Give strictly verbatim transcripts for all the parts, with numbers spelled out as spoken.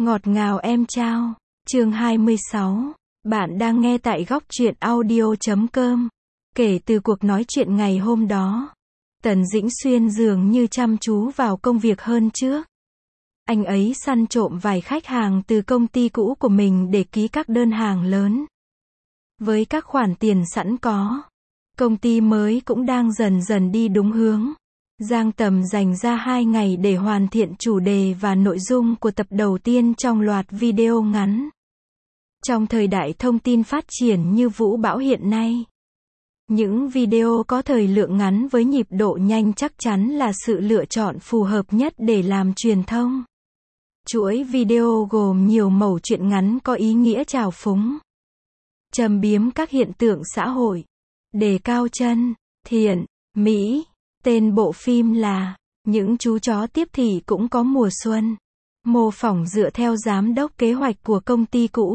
Ngọt ngào em trao. Chương hai mươi sáu. Bạn đang nghe tại góc truyện audio chấm com. Kể từ cuộc nói chuyện ngày hôm đó, Tần Dĩnh Xuyên dường như chăm chú vào công việc hơn trước. Anh ấy săn trộm vài khách hàng từ công ty cũ của mình để ký các đơn hàng lớn. Với các khoản tiền sẵn có, công ty mới cũng đang dần dần đi đúng hướng. Giang Tầm dành ra hai ngày để hoàn thiện chủ đề và nội dung của tập đầu tiên trong loạt video ngắn. Trong thời đại thông tin phát triển như vũ bão hiện nay, những video có thời lượng ngắn với nhịp độ nhanh chắc chắn là sự lựa chọn phù hợp nhất để làm truyền thông. Chuỗi video gồm nhiều mẩu chuyện ngắn có ý nghĩa trào phúng, châm biếm các hiện tượng xã hội, đề cao chân, thiện, mỹ. Tên bộ phim là Những chú chó tiếp thị cũng có mùa xuân. Mô phỏng dựa theo giám đốc kế hoạch của công ty cũ.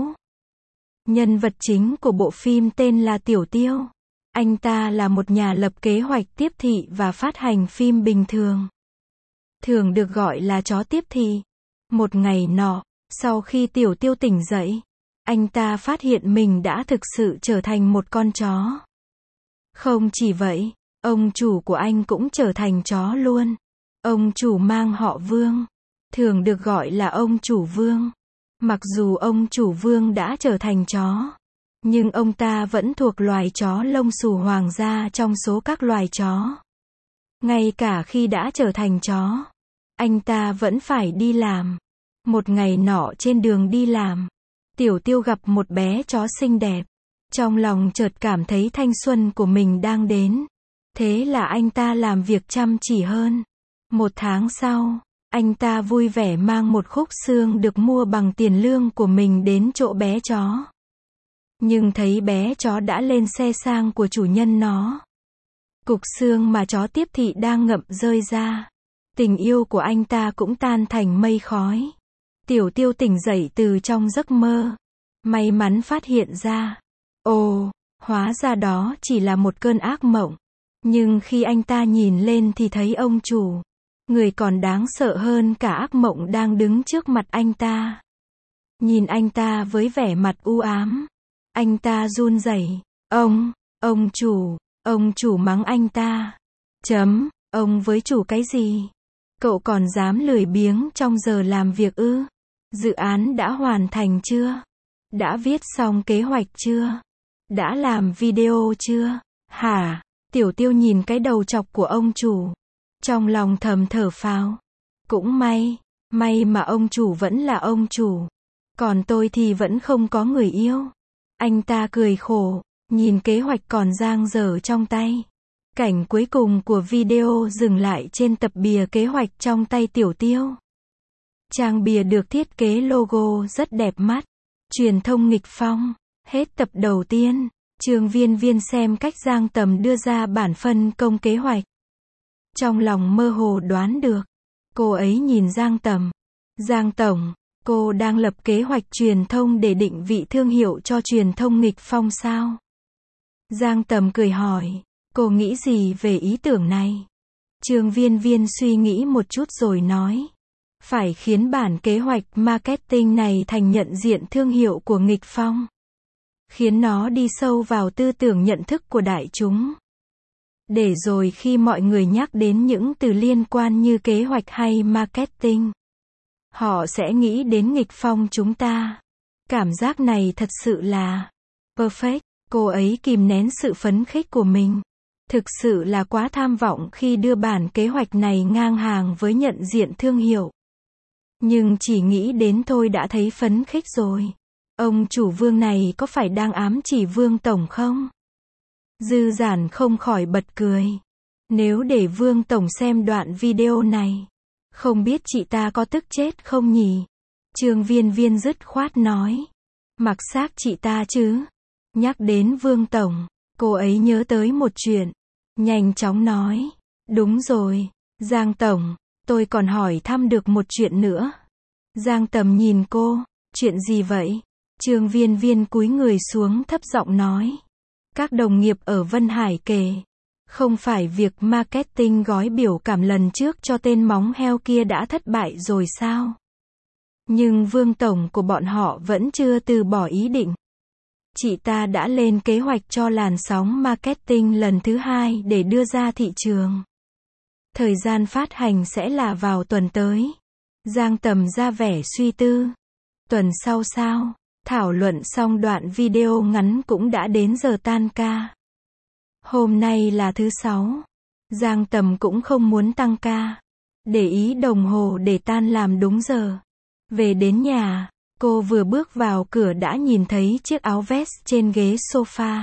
Nhân vật chính của bộ phim tên là Tiểu Tiêu. Anh ta là một nhà lập kế hoạch tiếp thị và phát hành phim bình thường, thường được gọi là chó tiếp thị. Một ngày nọ, sau khi Tiểu Tiêu tỉnh dậy, anh ta phát hiện mình đã thực sự trở thành một con chó. Không chỉ vậy, ông chủ của anh cũng trở thành chó luôn. Ông chủ mang họ Vương, thường được gọi là ông chủ Vương. Mặc dù ông chủ Vương đã trở thành chó, nhưng ông ta vẫn thuộc loài chó lông xù hoàng gia trong số các loài chó. Ngay cả khi đã trở thành chó, anh ta vẫn phải đi làm. Một ngày nọ trên đường đi làm, Tiểu Tiêu gặp một bé chó xinh đẹp. Trong lòng chợt cảm thấy thanh xuân của mình đang đến. Thế là anh ta làm việc chăm chỉ hơn. Một tháng sau, anh ta vui vẻ mang một khúc xương được mua bằng tiền lương của mình đến chỗ bé chó. Nhưng thấy bé chó đã lên xe sang của chủ nhân nó. Cục xương mà chó tiếp thị đang ngậm rơi ra. Tình yêu của anh ta cũng tan thành mây khói. Tiểu Tiêu tỉnh dậy từ trong giấc mơ. May mắn phát hiện ra. Ồ, hóa ra đó chỉ là một cơn ác mộng. Nhưng khi anh ta nhìn lên thì thấy ông chủ, người còn đáng sợ hơn cả ác mộng đang đứng trước mặt anh ta. Nhìn anh ta với vẻ mặt u ám, anh ta run rẩy. Ông, ông chủ, ông chủ mắng anh ta. Chấm, ông với chủ cái gì? Cậu còn dám lười biếng trong giờ làm việc ư? Dự án đã hoàn thành chưa? Đã viết xong kế hoạch chưa? Đã làm video chưa? Hả? Tiểu Tiêu nhìn cái đầu chọc của ông chủ, trong lòng thầm thở phào. Cũng may, may mà ông chủ vẫn là ông chủ. Còn tôi thì vẫn không có người yêu. Anh ta cười khổ, nhìn kế hoạch còn dang dở trong tay. Cảnh cuối cùng của video dừng lại trên tập bìa kế hoạch trong tay Tiểu Tiêu. Trang bìa được thiết kế logo rất đẹp mắt. Truyền thông nghịch phong. Hết tập đầu tiên. Trương Viên Viên xem cách Giang Tầm đưa ra bản phân công kế hoạch. Trong lòng mơ hồ đoán được. Cô ấy nhìn Giang Tầm. Giang Tổng, cô đang lập kế hoạch truyền thông để định vị thương hiệu cho truyền thông nghịch phong sao? Giang Tầm cười hỏi. Cô nghĩ gì về ý tưởng này? Trương Viên Viên suy nghĩ một chút rồi nói. Phải khiến bản kế hoạch marketing này thành nhận diện thương hiệu của nghịch phong. Khiến nó đi sâu vào tư tưởng nhận thức của đại chúng. Để rồi khi mọi người nhắc đến những từ liên quan như kế hoạch hay marketing, họ sẽ nghĩ đến nghịch phong chúng ta. Cảm giác này thật sự là perfect. Cô ấy kìm nén sự phấn khích của mình. Thực sự là quá tham vọng khi đưa bản kế hoạch này ngang hàng với nhận diện thương hiệu. Nhưng chỉ nghĩ đến thôi đã thấy phấn khích rồi. Ông chủ Vương này có phải đang ám chỉ Vương Tổng không? Dư Giản không khỏi bật cười. Nếu để Vương Tổng xem đoạn video này, không biết chị ta có tức chết không nhỉ? Trương Viên Viên dứt khoát nói. Mặc xác chị ta chứ. Nhắc đến Vương Tổng, cô ấy nhớ tới một chuyện. Nhanh chóng nói. Đúng rồi, Giang Tổng, tôi còn hỏi thăm được một chuyện nữa. Giang Tầm nhìn cô. Chuyện gì vậy? Trương Viên Viên cúi người xuống thấp giọng nói. Các đồng nghiệp ở Vân Hải kể. Không phải việc marketing gói biểu cảm lần trước cho tên móng heo kia đã thất bại rồi sao? Nhưng Vương tổng của bọn họ vẫn chưa từ bỏ ý định. Chị ta đã lên kế hoạch cho làn sóng marketing lần thứ hai để đưa ra thị trường. Thời gian phát hành sẽ là vào tuần tới. Giang Tầm ra vẻ suy tư. Tuần sau sao? Thảo luận xong đoạn video ngắn cũng đã đến giờ tan ca. Hôm nay là thứ sáu. Giang Tầm cũng không muốn tăng ca. Để ý đồng hồ để tan làm đúng giờ. Về đến nhà, cô vừa bước vào cửa đã nhìn thấy chiếc áo vest trên ghế sofa.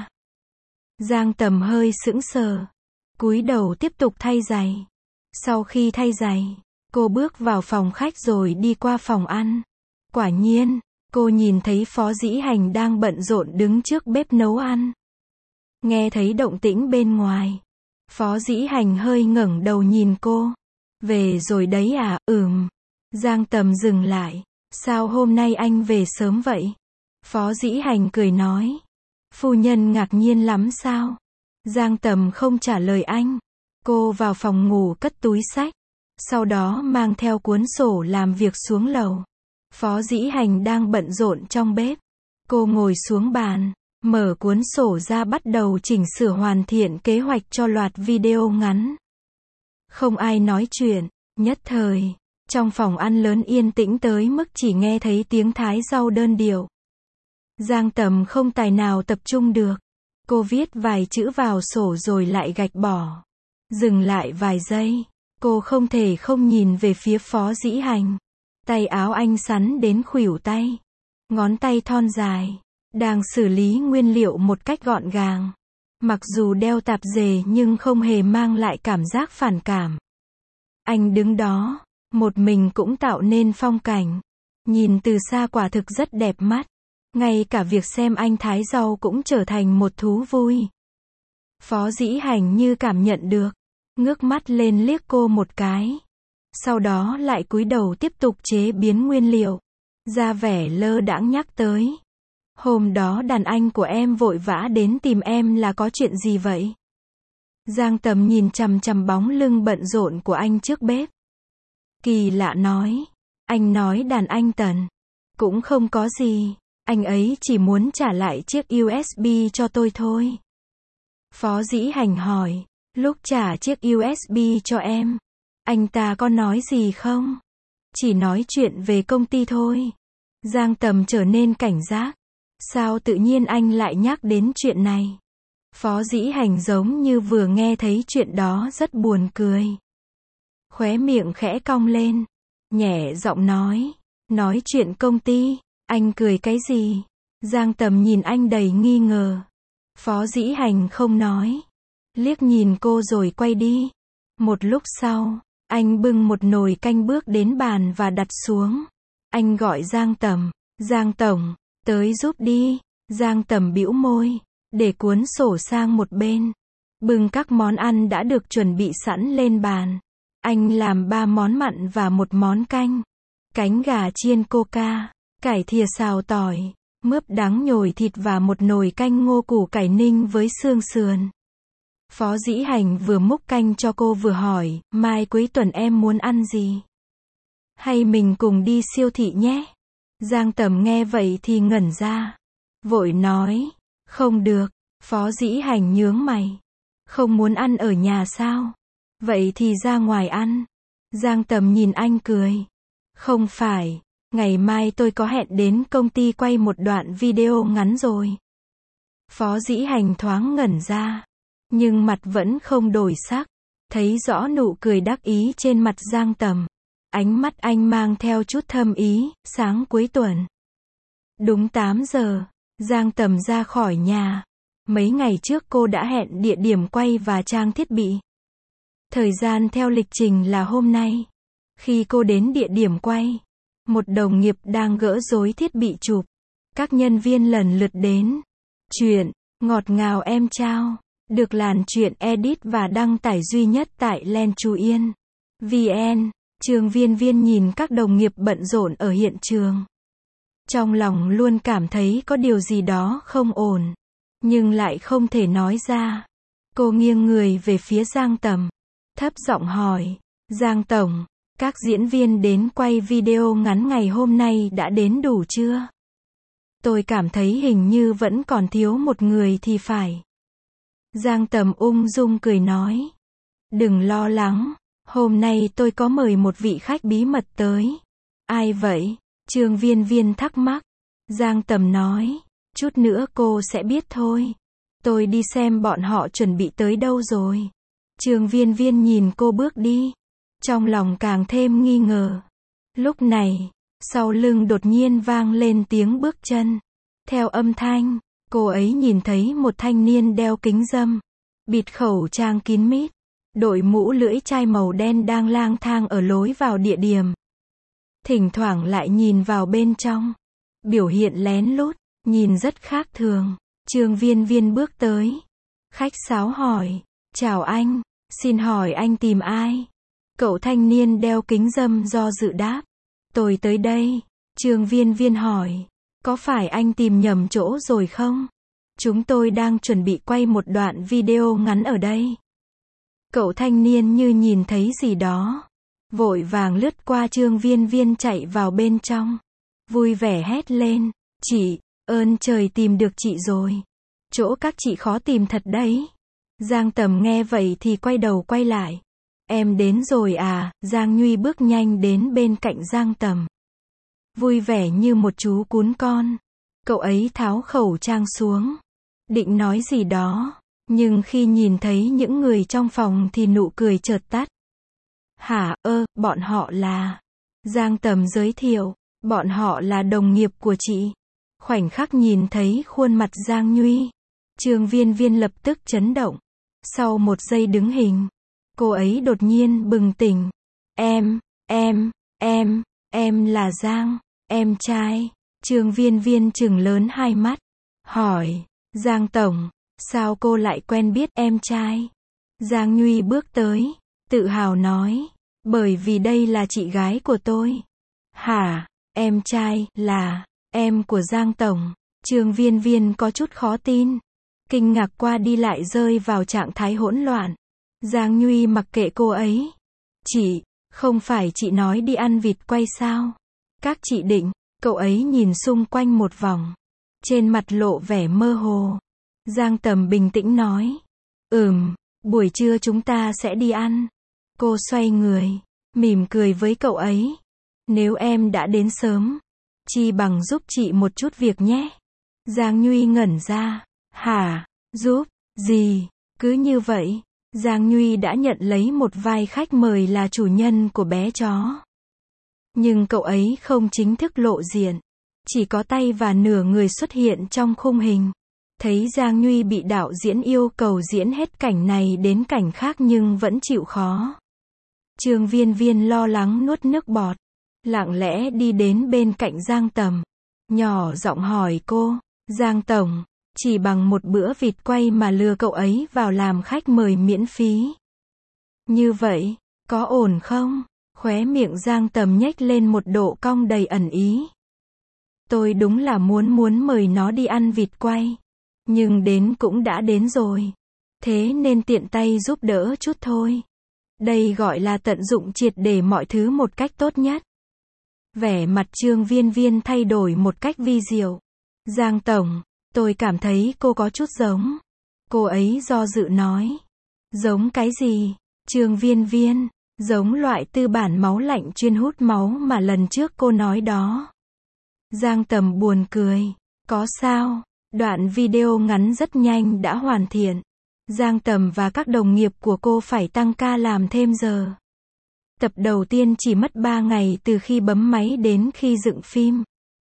Giang Tầm hơi sững sờ. Cúi đầu tiếp tục thay giày. Sau khi thay giày, cô bước vào phòng khách rồi đi qua phòng ăn. Quả nhiên, cô nhìn thấy Phó Dĩ Hành đang bận rộn đứng trước bếp nấu ăn. Nghe thấy động tĩnh bên ngoài, Phó Dĩ Hành hơi ngẩng đầu nhìn cô. Về rồi đấy à? Ừm. Giang Tầm dừng lại. Sao hôm nay anh về sớm vậy? Phó Dĩ Hành cười nói. Phu nhân ngạc nhiên lắm sao? Giang Tầm không trả lời anh. Cô vào phòng ngủ cất túi xách. Sau đó mang theo cuốn sổ làm việc xuống lầu. Phó Dĩ Hành đang bận rộn trong bếp. Cô ngồi xuống bàn, mở cuốn sổ ra bắt đầu chỉnh sửa hoàn thiện kế hoạch cho loạt video ngắn. Không ai nói chuyện, nhất thời, trong phòng ăn lớn yên tĩnh tới mức chỉ nghe thấy tiếng thái rau đơn điệu. Giang Tầm không tài nào tập trung được. Cô viết vài chữ vào sổ rồi lại gạch bỏ. Dừng lại vài giây, cô không thể không nhìn về phía Phó Dĩ Hành. Tay áo anh sắn đến khuỷu tay. Ngón tay thon dài, đang xử lý nguyên liệu một cách gọn gàng. Mặc dù đeo tạp dề nhưng không hề mang lại cảm giác phản cảm. Anh đứng đó, một mình cũng tạo nên phong cảnh. Nhìn từ xa quả thực rất đẹp mắt. Ngay cả việc xem anh thái rau cũng trở thành một thú vui. Phó Dĩ Hành như cảm nhận được, ngước mắt lên liếc cô một cái. Sau đó lại cúi đầu tiếp tục chế biến nguyên liệu. Ra vẻ lơ đãng nhắc tới. Hôm đó đàn anh của em vội vã đến tìm em là có chuyện gì vậy? Giang Tầm nhìn chằm chằm bóng lưng bận rộn của anh trước bếp. Kỳ lạ nói. Anh nói đàn anh Tần. Cũng không có gì. Anh ấy chỉ muốn trả lại chiếc u ét bê cho tôi thôi. Phó Dĩ Hành hỏi. Lúc trả chiếc u ét bê cho em, anh ta có nói gì không? Chỉ nói chuyện về công ty thôi. Giang Tầm trở nên cảnh giác. Sao tự nhiên anh lại nhắc đến chuyện này? Phó Dĩ Hành giống như vừa nghe thấy chuyện đó rất buồn cười. Khóe miệng khẽ cong lên. Nhẹ giọng nói. Nói chuyện công ty. Anh cười cái gì? Giang Tầm nhìn anh đầy nghi ngờ. Phó Dĩ Hành không nói. Liếc nhìn cô rồi quay đi. Một lúc sau, anh bưng một nồi canh bước đến bàn và đặt xuống. Anh gọi Giang Tầm. Giang Tổng, tới giúp đi. Giang Tầm bĩu môi, để cuốn sổ sang một bên. Bưng các món ăn đã được chuẩn bị sẵn lên bàn. Anh làm ba món mặn và một món canh. Cánh gà chiên coca, cải thìa xào tỏi, mướp đắng nhồi thịt và một nồi canh ngô củ cải ninh với xương sườn. Phó Dĩ Hành vừa múc canh cho cô vừa hỏi, mai cuối tuần em muốn ăn gì? Hay mình cùng đi siêu thị nhé? Giang Tầm nghe vậy thì ngẩn ra. Vội nói, không được. Phó Dĩ Hành nhướng mày. Không muốn ăn ở nhà sao? Vậy thì ra ngoài ăn. Giang Tầm nhìn anh cười. Không phải, ngày mai tôi có hẹn đến công ty quay một đoạn video ngắn rồi. Phó Dĩ Hành thoáng ngẩn ra. Nhưng mặt vẫn không đổi sắc. Thấy rõ nụ cười đắc ý trên mặt Giang Tầm. Ánh mắt anh mang theo chút thâm ý. Sáng cuối tuần, đúng tám giờ, Giang Tầm ra khỏi nhà. Mấy ngày trước cô đã hẹn địa điểm quay và trang thiết bị. Thời gian theo lịch trình là hôm nay. Khi cô đến địa điểm quay, một đồng nghiệp đang gỡ rối thiết bị chụp. Các nhân viên lần lượt đến. Chuyện ngọt ngào em trao được làn chuyện edit và đăng tải duy nhất tại Len Chú Yên vê en. Trường Viên Viên nhìn các đồng nghiệp bận rộn ở hiện trường. Trong lòng luôn cảm thấy có điều gì đó không ổn. Nhưng lại không thể nói ra. Cô nghiêng người về phía Giang Tầm. Thấp giọng hỏi. Giang Tổng, Các diễn viên đến quay video ngắn ngày hôm nay đã đến đủ chưa? Tôi cảm thấy hình như vẫn còn thiếu một người thì phải. Giang Tầm ung dung cười nói. Đừng lo lắng, hôm nay tôi có mời một vị khách bí mật tới. Ai vậy? Trương Viên Viên thắc mắc. Giang Tầm nói, chút nữa cô sẽ biết thôi. Tôi đi xem bọn họ chuẩn bị tới đâu rồi. Trương Viên Viên nhìn cô bước đi, trong lòng càng thêm nghi ngờ. Lúc này, sau lưng đột nhiên vang lên tiếng bước chân. Theo âm thanh, cô ấy nhìn thấy một thanh niên đeo kính râm, bịt khẩu trang kín mít, đội mũ lưỡi chai màu đen đang lang thang ở lối vào địa điểm. Thỉnh thoảng lại nhìn vào bên trong. Biểu hiện lén lút, nhìn rất khác thường. Trương Viên Viên bước tới. Khách sáo hỏi, chào anh, xin hỏi anh tìm ai? Cậu thanh niên đeo kính râm do dự đáp, tôi tới đây. Trương Viên Viên hỏi, có phải anh tìm nhầm chỗ rồi không? Chúng tôi đang chuẩn bị quay một đoạn video ngắn ở đây. Cậu thanh niên như nhìn thấy gì đó, vội vàng lướt qua Trương Viên Viên chạy vào bên trong, vui vẻ hét lên, chị, ơn trời tìm được chị rồi. Chỗ các chị khó tìm thật đấy. Giang Tầm nghe vậy thì quay đầu quay lại. Em đến rồi à? Giang Nhuy bước nhanh đến bên cạnh Giang Tầm, vui vẻ như một chú cún con. Cậu ấy tháo khẩu trang xuống, định nói gì đó, nhưng khi nhìn thấy những người trong phòng thì nụ cười chợt tắt. Hả, ơ, bọn họ là... Giang Tầm giới thiệu, bọn họ là đồng nghiệp của chị. Khoảnh khắc nhìn thấy khuôn mặt Giang Nhuy, Trương Viên Viên lập tức chấn động. Sau một giây đứng hình, cô ấy đột nhiên bừng tỉnh. Em, em, em, em là Giang, em trai. Trương Viên Viên trừng lớn hai mắt, hỏi, Giang Tổng, sao cô lại quen biết em trai? Giang Nhuy bước tới, tự hào nói, bởi vì đây là chị gái của tôi. Hả, em trai, là, em của Giang Tổng. Trương Viên Viên có chút khó tin, kinh ngạc qua đi lại rơi vào trạng thái hỗn loạn. Giang Nhuy mặc kệ cô ấy. Chị, không phải chị nói đi ăn vịt quay sao? Các chị định, cậu ấy nhìn xung quanh một vòng, trên mặt lộ vẻ mơ hồ. Giang Tầm bình tĩnh nói, ừm, buổi trưa chúng ta sẽ đi ăn. Cô xoay người, mỉm cười với cậu ấy. Nếu em đã đến sớm, chi bằng giúp chị một chút việc nhé. Giang Nhuy ngẩn ra, hả, giúp, gì? Cứ như vậy, Giang Nhuy đã nhận lấy một vai khách mời là chủ nhân của bé chó. Nhưng cậu ấy không chính thức lộ diện, chỉ có tay và nửa người xuất hiện trong khung hình. Thấy Giang Nhuy bị đạo diễn yêu cầu diễn hết cảnh này đến cảnh khác nhưng vẫn chịu khó. Trương Viên Viên lo lắng nuốt nước bọt, lặng lẽ đi đến bên cạnh Giang Tầm, nhỏ giọng hỏi cô, Giang Tổng, chỉ bằng một bữa vịt quay mà lừa cậu ấy vào làm khách mời miễn phí. Như vậy, có ổn không? Khóe miệng Giang Tầm nhếch lên một độ cong đầy ẩn ý. Tôi đúng là muốn muốn mời nó đi ăn vịt quay, nhưng đến cũng đã đến rồi, thế nên tiện tay giúp đỡ chút thôi. Đây gọi là tận dụng triệt để mọi thứ một cách tốt nhất. Vẻ mặt Trương Viên Viên thay đổi một cách vi diệu. Giang Tổng, tôi cảm thấy cô có chút giống. Cô ấy do dự nói. Giống cái gì? Trương Viên Viên, giống loại tư bản máu lạnh chuyên hút máu mà lần trước cô nói đó. Giang Tầm buồn cười. Có sao? Đoạn video ngắn rất nhanh đã hoàn thiện. Giang Tầm và các đồng nghiệp của cô phải tăng ca làm thêm giờ. Tập đầu tiên chỉ mất ba ngày từ khi bấm máy đến khi dựng phim.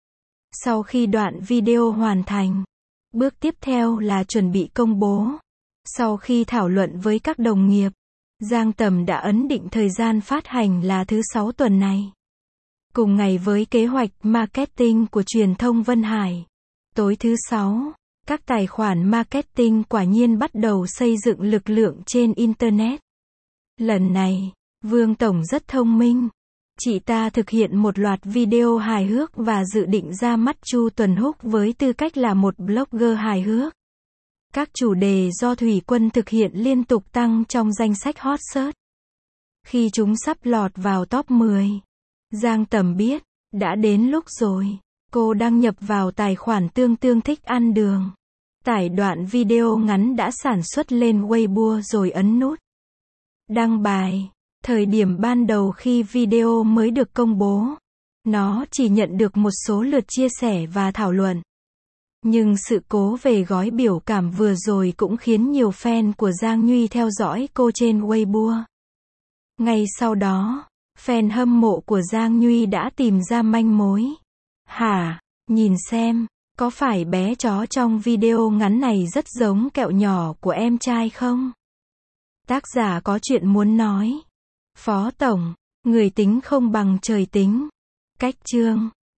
Sau khi đoạn video hoàn thành, bước tiếp theo là chuẩn bị công bố. Sau khi thảo luận với các đồng nghiệp, Giang Tầm đã ấn định thời gian phát hành là thứ sáu tuần này. Cùng ngày với kế hoạch marketing của truyền thông Vân Hải, tối thứ sáu, các tài khoản marketing quả nhiên bắt đầu xây dựng lực lượng trên Internet. Lần này, Vương Tổng rất thông minh. Chị ta thực hiện một loạt video hài hước và dự định ra mắt Chu Tuần Húc với tư cách là một blogger hài hước. Các chủ đề do Thủy Quân thực hiện liên tục tăng trong danh sách hot search. Khi chúng sắp lọt vào top mười, Giang Tầm biết, đã đến lúc rồi. Cô đăng nhập vào tài khoản Tương Tương thích ăn đường. Tải đoạn video ngắn đã sản xuất lên Weibo rồi ấn nút đăng bài. Thời điểm ban đầu khi video mới được công bố, nó chỉ nhận được một số lượt chia sẻ và thảo luận. Nhưng sự cố về gói biểu cảm vừa rồi cũng khiến nhiều fan của Giang Nhuy theo dõi cô trên Weibo. Ngay sau đó, fan hâm mộ của Giang Nhuy đã tìm ra manh mối. Hả? Nhìn xem, có phải bé chó trong video ngắn này rất giống kẹo nhỏ của em trai không? Tác giả có chuyện muốn nói. Phó Tổng, người tính không bằng trời tính. Cách chương